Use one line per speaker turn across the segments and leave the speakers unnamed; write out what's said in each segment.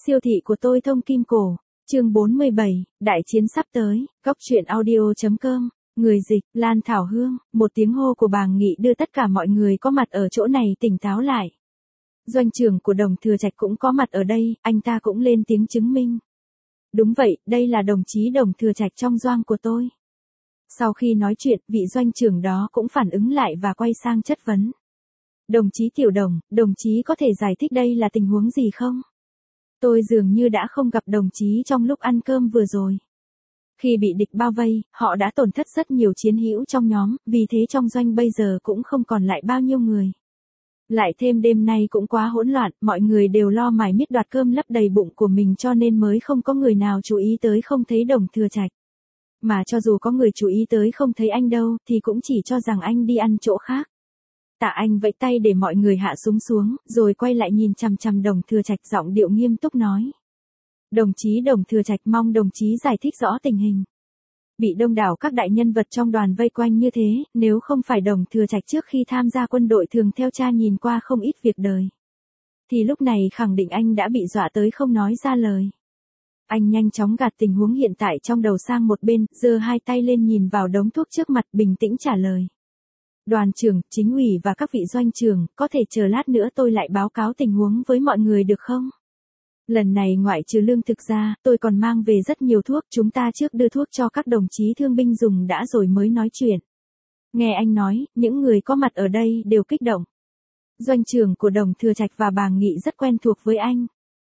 Siêu thị của tôi thông kim cổ. Chương 47, đại chiến sắp tới. Góc truyện audio.com. Người dịch, Lan Thảo Hương. Một tiếng hô của bà Nghị đưa tất cả mọi người có mặt ở chỗ này tỉnh táo lại. Doanh trưởng của Đồng Thừa Trạch cũng có mặt ở đây, anh ta cũng lên tiếng chứng minh. Đúng vậy, đây là đồng chí Đồng Thừa Trạch trong doanh của tôi. Sau khi nói chuyện, vị doanh trưởng đó cũng phản ứng lại và quay sang chất vấn. Đồng chí Tiểu Đồng, đồng chí có thể giải thích đây là tình huống gì không? Tôi dường như đã không gặp đồng chí trong lúc ăn cơm vừa rồi. Khi bị địch bao vây, họ đã tổn thất rất nhiều chiến hữu trong nhóm, vì thế trong doanh bây giờ cũng không còn lại bao nhiêu người. Lại thêm đêm nay cũng quá hỗn loạn, mọi người đều lo mải miết đoạt cơm lấp đầy bụng của mình cho nên mới không có người nào chú ý tới không thấy Đồng Thừa Trạch. Mà cho dù có người chú ý tới không thấy anh đâu, thì cũng chỉ cho rằng anh đi ăn chỗ khác. Tạ Anh vẫy tay để mọi người hạ súng xuống, rồi quay lại nhìn chằm chằm Đồng Thừa Trạch, giọng điệu nghiêm túc nói. Đồng chí Đồng Thừa Trạch mong đồng chí giải thích rõ tình hình. Bị đông đảo các đại nhân vật trong đoàn vây quanh như thế, nếu không phải Đồng Thừa Trạch trước khi tham gia quân đội thường theo cha nhìn qua không ít việc đời, thì lúc này khẳng định anh đã bị dọa tới không nói ra lời. Anh nhanh chóng gạt tình huống hiện tại trong đầu sang một bên, giơ hai tay lên nhìn vào đống thuốc trước mặt, bình tĩnh trả lời. Đoàn trưởng, chính ủy và các vị doanh trưởng, có thể chờ lát nữa tôi lại báo cáo tình huống với mọi người được không? Lần này ngoại trừ lương thực ra, tôi còn mang về rất nhiều thuốc, chúng ta trước đưa thuốc cho các đồng chí thương binh dùng đã rồi mới nói chuyện. Nghe anh nói, những người có mặt ở đây đều kích động. Doanh trưởng của Đồng Thừa Trạch và bà Nghị rất quen thuộc với anh.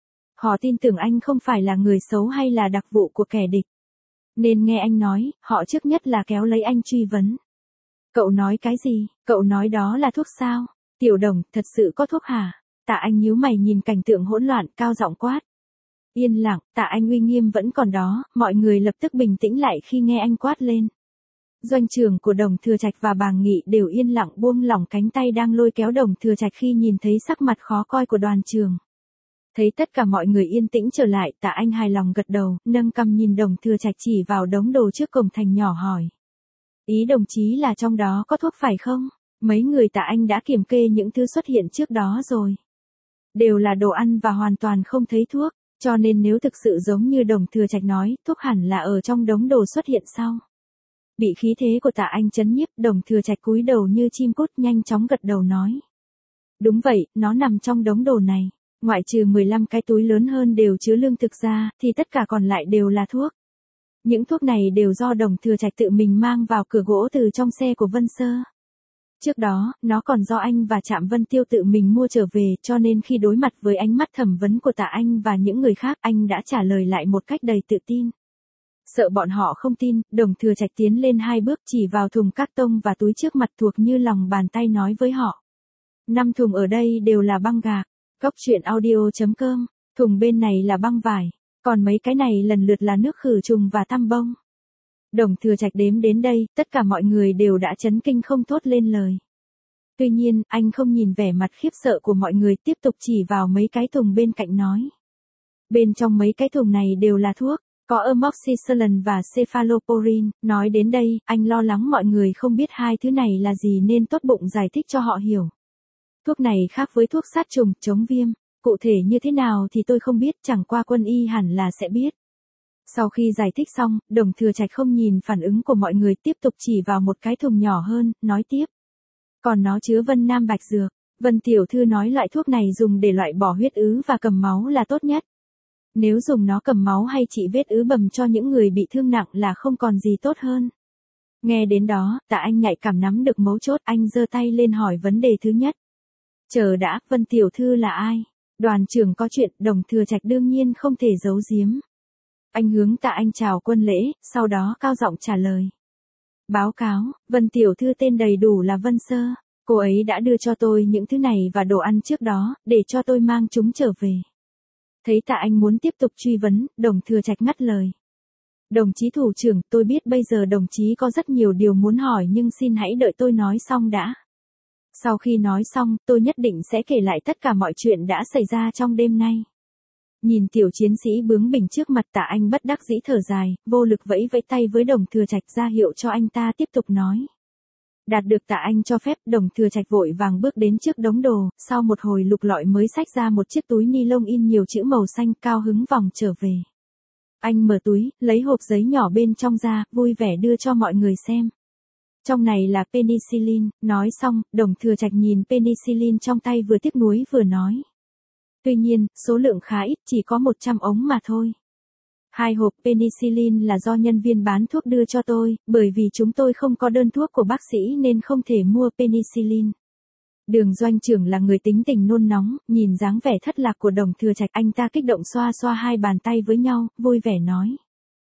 Họ tin tưởng anh không phải là người xấu hay là đặc vụ của kẻ địch. Nên nghe anh nói, họ trước nhất là kéo lấy anh truy vấn. Cậu nói cái gì? Cậu nói đó là thuốc sao? Tiểu Đồng, thật sự có thuốc hả? Tạ Anh nhíu mày nhìn cảnh tượng hỗn loạn, cao giọng quát. Yên lặng, Tạ Anh uy nghiêm vẫn còn đó, mọi người lập tức bình tĩnh lại khi nghe anh quát lên. Doanh trưởng của Đồng Thừa Trạch và bà Nghị đều yên lặng buông lỏng cánh tay đang lôi kéo Đồng Thừa Trạch khi nhìn thấy sắc mặt khó coi của đoàn trưởng. Thấy tất cả mọi người yên tĩnh trở lại, Tạ Anh hài lòng gật đầu, nâng cằm nhìn Đồng Thừa Trạch chỉ vào đống đồ trước cổng thành nhỏ hỏi. Ý đồng chí là trong đó có thuốc phải không? Mấy người Tạ Anh đã kiểm kê những thứ xuất hiện trước đó rồi. Đều là đồ ăn và hoàn toàn không thấy thuốc, cho nên nếu thực sự giống như Đồng Thừa Trạch nói, thuốc hẳn là ở trong đống đồ xuất hiện sau. Bị khí thế của Tạ Anh chấn nhiếp, Đồng Thừa Trạch cúi đầu như chim cút nhanh chóng gật đầu nói. Đúng vậy, nó nằm trong đống đồ này. Ngoại trừ 15 cái túi lớn hơn đều chứa lương thực ra, thì tất cả còn lại đều là thuốc. Những thuốc này đều do Đồng Thừa Trạch tự mình mang vào cửa gỗ từ trong xe của Vân Sơ. Trước đó, nó còn do anh và Trạm Vân Tiêu tự mình mua trở về, cho nên khi đối mặt với ánh mắt thẩm vấn của Tạ Anh và những người khác, anh đã trả lời lại một cách đầy tự tin. Sợ bọn họ không tin, Đồng Thừa Trạch tiến lên 2 bước chỉ vào thùng các tông và túi trước mặt thuộc như lòng bàn tay nói với họ. 5 thùng ở đây đều là băng gạc. Góc truyện audio.com. Thùng bên này là băng vải, còn mấy cái này lần lượt là nước khử trùng và tăm bông. Đồng Thừa Trạch đếm đến đây, tất cả mọi người đều đã chấn kinh không thốt lên lời. Tuy nhiên, anh không nhìn vẻ mặt khiếp sợ của mọi người, tiếp tục chỉ vào mấy cái thùng bên cạnh nói. Bên trong mấy cái thùng này đều là thuốc, có amoxicillin và cephalosporin. Nói đến đây, anh lo lắng mọi người không biết hai thứ này là gì nên tốt bụng giải thích cho họ hiểu. Thuốc này khác với thuốc sát trùng, chống viêm. Cụ thể như thế nào thì tôi không biết, chẳng qua quân y hẳn là sẽ biết. Sau khi giải thích xong, Đồng Thừa Trạch không nhìn phản ứng của mọi người, tiếp tục chỉ vào một cái thùng nhỏ hơn, nói tiếp. Còn nó chứa Vân Nam Bạch Dược. Vân Tiểu Thư nói loại thuốc này dùng để loại bỏ huyết ứ và cầm máu là tốt nhất. Nếu dùng nó cầm máu hay trị vết ứ bầm cho những người bị thương nặng là không còn gì tốt hơn. Nghe đến đó, Tạ Anh nhạy cảm nắm được mấu chốt, anh giơ tay lên hỏi vấn đề thứ nhất. Chờ đã, Vân Tiểu Thư là ai? Đoàn trưởng có chuyện, Đồng Thừa Trạch đương nhiên không thể giấu giếm. Anh hướng Tạ Anh chào quân lễ, sau đó cao giọng trả lời. Báo cáo, Vân Tiểu Thư tên đầy đủ là Vân Sơ. Cô ấy đã đưa cho tôi những thứ này và đồ ăn trước đó, để cho tôi mang chúng trở về. Thấy Tạ Anh muốn tiếp tục truy vấn, Đồng Thừa Trạch ngắt lời. Đồng chí thủ trưởng, tôi biết bây giờ đồng chí có rất nhiều điều muốn hỏi nhưng xin hãy đợi tôi nói xong đã. Sau khi nói xong, tôi nhất định sẽ kể lại tất cả mọi chuyện đã xảy ra trong đêm nay. Nhìn tiểu chiến sĩ bướng bỉnh trước mặt, Tạ Anh bất đắc dĩ thở dài, vô lực vẫy vẫy tay với Đồng Thừa Trạch ra hiệu cho anh ta tiếp tục nói. Đạt được Tạ Anh cho phép, Đồng Thừa Trạch vội vàng bước đến trước đống đồ, sau một hồi lục lọi mới xách ra một chiếc túi ni lông in nhiều chữ màu xanh, cao hứng vòng trở về. Anh mở túi, lấy hộp giấy nhỏ bên trong ra, vui vẻ đưa cho mọi người xem. Trong này là penicillin, nói xong, Đồng Thừa Trạch nhìn penicillin trong tay vừa tiếc nuối vừa nói. Tuy nhiên, số lượng khá ít, chỉ có 100 ống mà thôi. 2 hộp penicillin là do nhân viên bán thuốc đưa cho tôi, bởi vì chúng tôi không có đơn thuốc của bác sĩ nên không thể mua penicillin. Đường Doanh trưởng là người tính tình nôn nóng, nhìn dáng vẻ thất lạc của Đồng Thừa Trạch, anh ta kích động xoa xoa hai bàn tay với nhau, vui vẻ nói.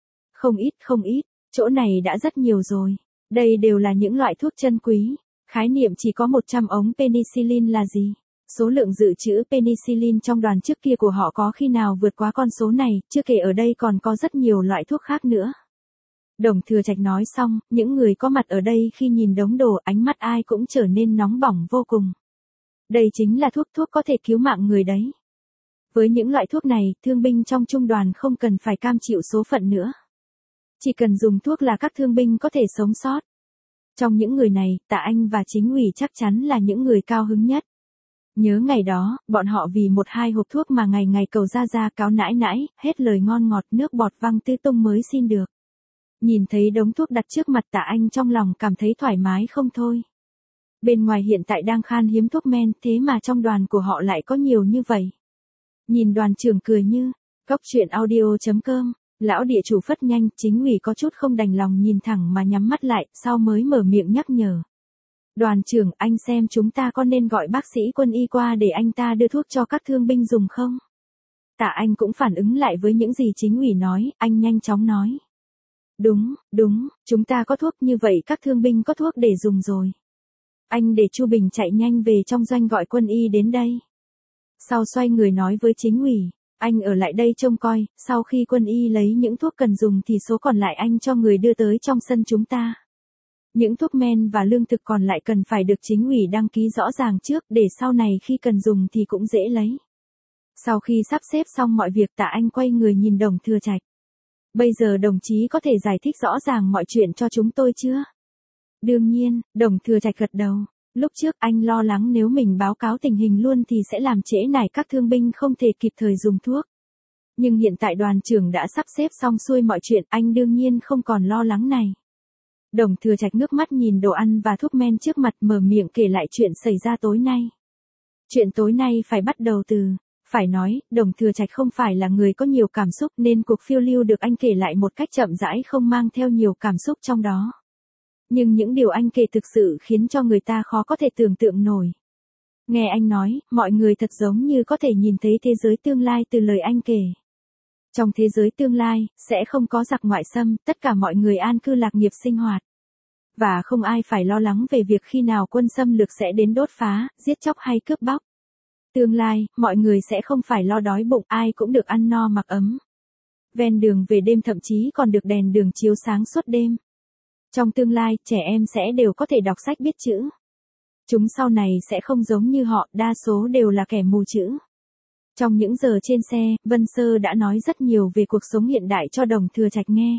Không ít, chỗ này đã rất nhiều rồi. Đây đều là những loại thuốc chân quý. Khái niệm chỉ có 100 ống penicillin là gì? Số lượng dự trữ penicillin trong đoàn trước kia của họ có khi nào vượt quá con số này, chưa kể ở đây còn có rất nhiều loại thuốc khác nữa. Đồng Thừa Trạch nói xong, những người có mặt ở đây khi nhìn đống đồ, ánh mắt ai cũng trở nên nóng bỏng vô cùng. Đây chính là thuốc có thể cứu mạng người đấy. Với những loại thuốc này, thương binh trong trung đoàn không cần phải cam chịu số phận nữa. Chỉ cần dùng thuốc là các thương binh có thể sống sót. Trong những người này, Tạ Anh và Chính ủy chắc chắn là những người cao hứng nhất. Nhớ ngày đó, bọn họ vì 1-2 hộp thuốc mà ngày ngày cầu ra cáo nãi nãi, hết lời ngon ngọt nước bọt văng tứ tung mới xin được. Nhìn thấy đống thuốc đặt trước mặt Tạ Anh trong lòng cảm thấy thoải mái không thôi. Bên ngoài hiện tại đang khan hiếm thuốc men, thế mà trong đoàn của họ lại có nhiều như vậy. Nhìn đoàn trưởng cười như, Cóc Truyện Audio.com, lão địa chủ phất nhanh, Chính ủy có chút không đành lòng nhìn thẳng mà nhắm mắt lại, sau mới mở miệng nhắc nhở. Đoàn trưởng, anh xem chúng ta có nên gọi bác sĩ quân y qua để anh ta đưa thuốc cho các thương binh dùng không? Tạ Anh cũng phản ứng lại với những gì Chính ủy nói, anh nhanh chóng nói. Đúng, chúng ta có thuốc, như vậy các thương binh có thuốc để dùng rồi. Anh để Chu Bình chạy nhanh về trong doanh gọi quân y đến đây. Sau xoay người nói với Chính ủy, anh ở lại đây trông coi, sau khi quân y lấy những thuốc cần dùng thì số còn lại anh cho người đưa tới trong sân chúng ta. Những thuốc men và lương thực còn lại cần phải được Chính ủy đăng ký rõ ràng trước để sau này khi cần dùng thì cũng dễ lấy. Sau khi sắp xếp xong mọi việc, Tạ Anh quay người nhìn Đồng Thừa Trạch. Bây giờ đồng chí có thể giải thích rõ ràng mọi chuyện cho chúng tôi chưa? Đương nhiên, Đồng Thừa Trạch gật đầu. Lúc trước anh lo lắng nếu mình báo cáo tình hình luôn thì sẽ làm trễ nải các thương binh không thể kịp thời dùng thuốc. Nhưng hiện tại đoàn trưởng đã sắp xếp xong xuôi mọi chuyện, anh đương nhiên không còn lo lắng này. Đồng Thừa Trạch ngước mắt nhìn đồ ăn và thuốc men trước mặt, mở miệng kể lại chuyện xảy ra tối nay. Chuyện tối nay phải bắt đầu từ, phải nói, Đồng Thừa Trạch không phải là người có nhiều cảm xúc nên cuộc phiêu lưu được anh kể lại một cách chậm rãi không mang theo nhiều cảm xúc trong đó. Nhưng những điều anh kể thực sự khiến cho người ta khó có thể tưởng tượng nổi. Nghe anh nói, mọi người thật giống như có thể nhìn thấy thế giới tương lai từ lời anh kể. Trong thế giới tương lai, sẽ không có giặc ngoại xâm, tất cả mọi người an cư lạc nghiệp sinh hoạt. Và không ai phải lo lắng về việc khi nào quân xâm lược sẽ đến đốt phá, giết chóc hay cướp bóc. Tương lai, mọi người sẽ không phải lo đói bụng, ai cũng được ăn no mặc ấm. Ven đường về đêm thậm chí còn được đèn đường chiếu sáng suốt đêm. Trong tương lai, trẻ em sẽ đều có thể đọc sách biết chữ. Chúng sau này sẽ không giống như họ, đa số đều là kẻ mù chữ. Trong những giờ trên xe, Vân Sơ đã nói rất nhiều về cuộc sống hiện đại cho Đồng Thừa Trạch nghe.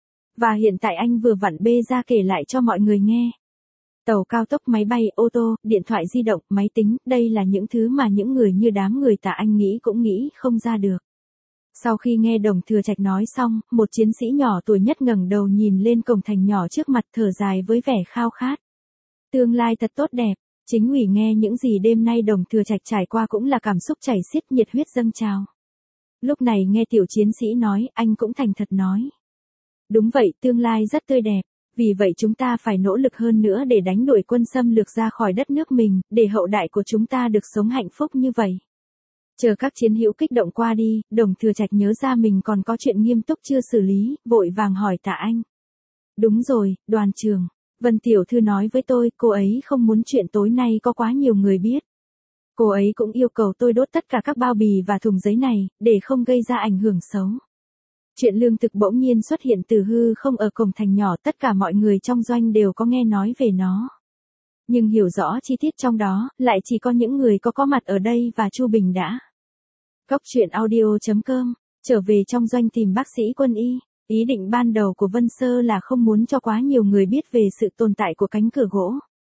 Và hiện tại anh vừa vặn bê ra kể lại cho mọi người nghe. Tàu cao tốc, máy bay, ô tô, điện thoại di động, máy tính, đây là những thứ mà những người như đám người Tạ Anh nghĩ cũng nghĩ không ra được. Sau khi nghe Đồng Thừa Trạch nói xong, một chiến sĩ nhỏ tuổi nhất ngẩng đầu nhìn lên cổng thành nhỏ trước mặt, thở dài với vẻ khao khát. Tương lai thật tốt đẹp. Chính ủy nghe những gì đêm nay Đồng Thừa Trạch trải qua cũng là cảm xúc chảy xiết, nhiệt huyết dâng trào. Lúc này nghe tiểu chiến sĩ nói, anh cũng thành thật nói. Đúng vậy, tương lai rất tươi đẹp. Vì vậy chúng ta phải nỗ lực hơn nữa để đánh đuổi quân xâm lược ra khỏi đất nước mình, để hậu đại của chúng ta được sống hạnh phúc như vậy. Chờ các chiến hữu kích động qua đi, Đồng Thừa Trạch nhớ ra mình còn có chuyện nghiêm túc chưa xử lý, vội vàng hỏi Tạ Anh. Đúng rồi, đoàn trưởng. Vân tiểu thư nói với tôi, cô ấy không muốn chuyện tối nay có quá nhiều người biết. Cô ấy cũng yêu cầu tôi đốt tất cả các bao bì và thùng giấy này, để không gây ra ảnh hưởng xấu. Chuyện lương thực bỗng nhiên xuất hiện từ hư không ở cổng thành nhỏ, tất cả mọi người trong doanh đều có nghe nói về nó. Nhưng hiểu rõ chi tiết trong đó, lại chỉ có những người có mặt ở đây và Chu Bình đã. Cóc Truyện Audio.com, trở về trong doanh tìm bác sĩ quân y. Ý định ban đầu của Vân Sơ là không muốn cho quá nhiều người biết về sự tồn tại của cánh cửa gỗ.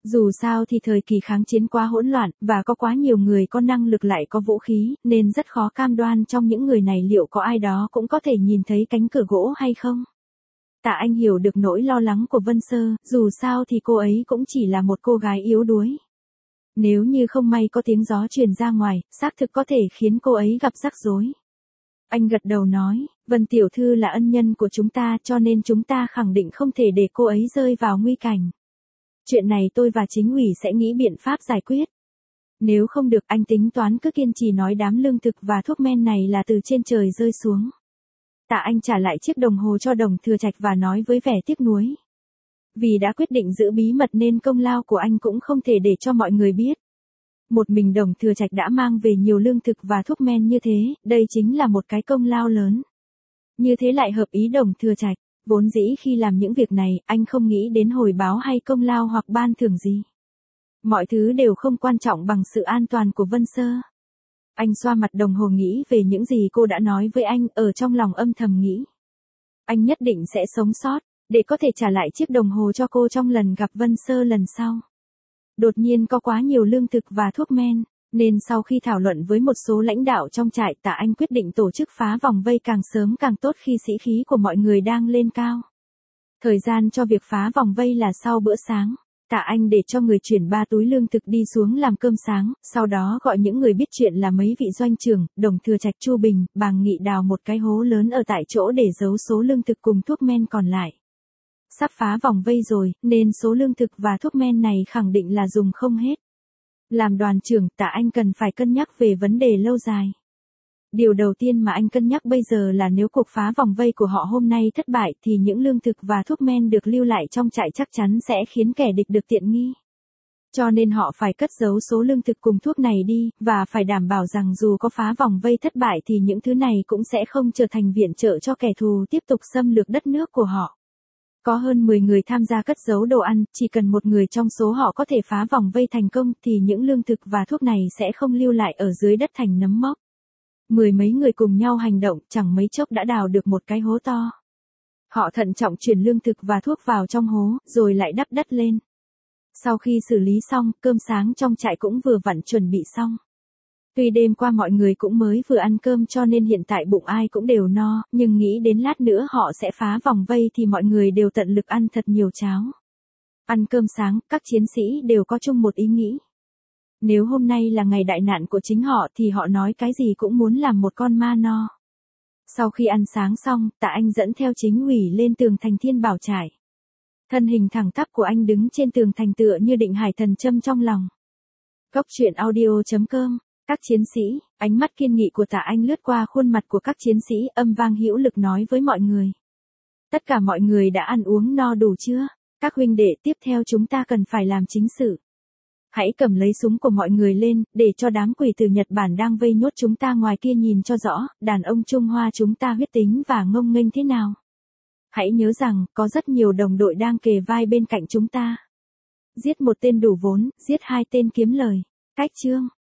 Dù sao thì thời kỳ kháng chiến quá hỗn loạn, và có quá nhiều người có năng lực lại có vũ khí, nên rất khó cam đoan trong những người này liệu có ai đó cũng có thể nhìn thấy cánh cửa gỗ hay không. Tạ Anh hiểu được nỗi lo lắng của Vân Sơ, dù sao thì cô ấy cũng chỉ là một cô gái yếu đuối. Nếu như không may có tiếng gió truyền ra ngoài, xác thực có thể khiến cô ấy gặp rắc rối. Anh gật đầu nói, Vân tiểu thư là ân nhân của chúng ta cho nên chúng ta khẳng định không thể để cô ấy rơi vào nguy cảnh. Chuyện này tôi và chính ủy sẽ nghĩ biện pháp giải quyết. Nếu không được anh tính toán cứ kiên trì nói đám lương thực và thuốc men này là từ trên trời rơi xuống. Tạ Anh trả lại chiếc đồng hồ cho Đồng Thừa Trạch và nói với vẻ tiếc nuối. Vì đã quyết định giữ bí mật nên công lao của anh cũng không thể để cho mọi người biết. Một mình Đồng Thừa Trạch đã mang về nhiều lương thực và thuốc men như thế, đây chính là một cái công lao lớn. Như thế lại hợp ý Đồng Thừa Trạch, vốn dĩ khi làm những việc này, anh không nghĩ đến hồi báo hay công lao hoặc ban thưởng gì. Mọi thứ đều không quan trọng bằng sự an toàn của Vân Sơ. Anh xoa mặt đồng hồ nghĩ về những gì cô đã nói với anh, ở trong lòng âm thầm nghĩ. Anh nhất định sẽ sống sót, để có thể trả lại chiếc đồng hồ cho cô trong lần gặp Vân Sơ lần sau. Đột nhiên có quá nhiều lương thực và thuốc men, nên sau khi thảo luận với một số lãnh đạo trong trại, Tạ Anh quyết định tổ chức phá vòng vây càng sớm càng tốt khi sĩ khí của mọi người đang lên cao. Thời gian cho việc phá vòng vây là sau bữa sáng. Tạ Anh để cho người chuyển 3 túi lương thực đi xuống làm cơm sáng, sau đó gọi những người biết chuyện là mấy vị doanh trưởng, Đồng Thừa Trạch, Chu Bình, Bàng Nghị đào một cái hố lớn ở tại chỗ để giấu số lương thực cùng thuốc men còn lại. Sắp phá vòng vây rồi, nên số lương thực và thuốc men này khẳng định là dùng không hết. Làm đoàn trưởng, Tạ Anh cần phải cân nhắc về vấn đề lâu dài. Điều đầu tiên mà anh cân nhắc bây giờ là nếu cuộc phá vòng vây của họ hôm nay thất bại thì những lương thực và thuốc men được lưu lại trong trại chắc chắn sẽ khiến kẻ địch được tiện nghi. Cho nên họ phải cất giấu số lương thực cùng thuốc này đi, và phải đảm bảo rằng dù có phá vòng vây thất bại thì những thứ này cũng sẽ không trở thành viện trợ cho kẻ thù tiếp tục xâm lược đất nước của họ. Có hơn 10 người tham gia cất giấu đồ ăn, chỉ cần một người trong số họ có thể phá vòng vây thành công thì những lương thực và thuốc này sẽ không lưu lại ở dưới đất thành nấm mốc. 10 mấy người cùng nhau hành động, chẳng mấy chốc đã đào được một cái hố to. Họ thận trọng chuyển lương thực và thuốc vào trong hố, rồi lại đắp đất lên. Sau khi xử lý xong, cơm sáng trong trại cũng vừa vặn chuẩn bị xong. Tuy đêm qua mọi người cũng mới vừa ăn cơm cho nên hiện tại bụng ai cũng đều no, nhưng nghĩ đến lát nữa họ sẽ phá vòng vây thì mọi người đều tận lực ăn thật nhiều cháo. Ăn cơm sáng, các chiến sĩ đều có chung một ý nghĩ. Nếu hôm nay là ngày đại nạn của chính họ thì họ nói cái gì cũng muốn làm một con ma no. Sau khi ăn sáng xong, Tạ Anh dẫn theo chính ủy lên tường thành Thiên Bảo trại. Thân hình thẳng tắp của anh đứng trên tường thành tựa như định hải thần châm trong lòng. Cốc truyện audio.com. Các chiến sĩ, ánh mắt kiên nghị của Tạ Anh lướt qua khuôn mặt của các chiến sĩ, âm vang hữu lực nói với mọi người. Tất cả mọi người đã ăn uống no đủ chưa? Các huynh đệ, tiếp theo chúng ta cần phải làm chính sự. Hãy cầm lấy súng của mọi người lên, để cho đám quỷ từ Nhật Bản đang vây nhốt chúng ta ngoài kia nhìn cho rõ, đàn ông Trung Hoa chúng ta huyết tính và ngông nghênh thế nào. Hãy nhớ rằng, có rất nhiều đồng đội đang kề vai bên cạnh chúng ta. Giết một tên đủ vốn, giết 2 tên kiếm lời. Cách chương.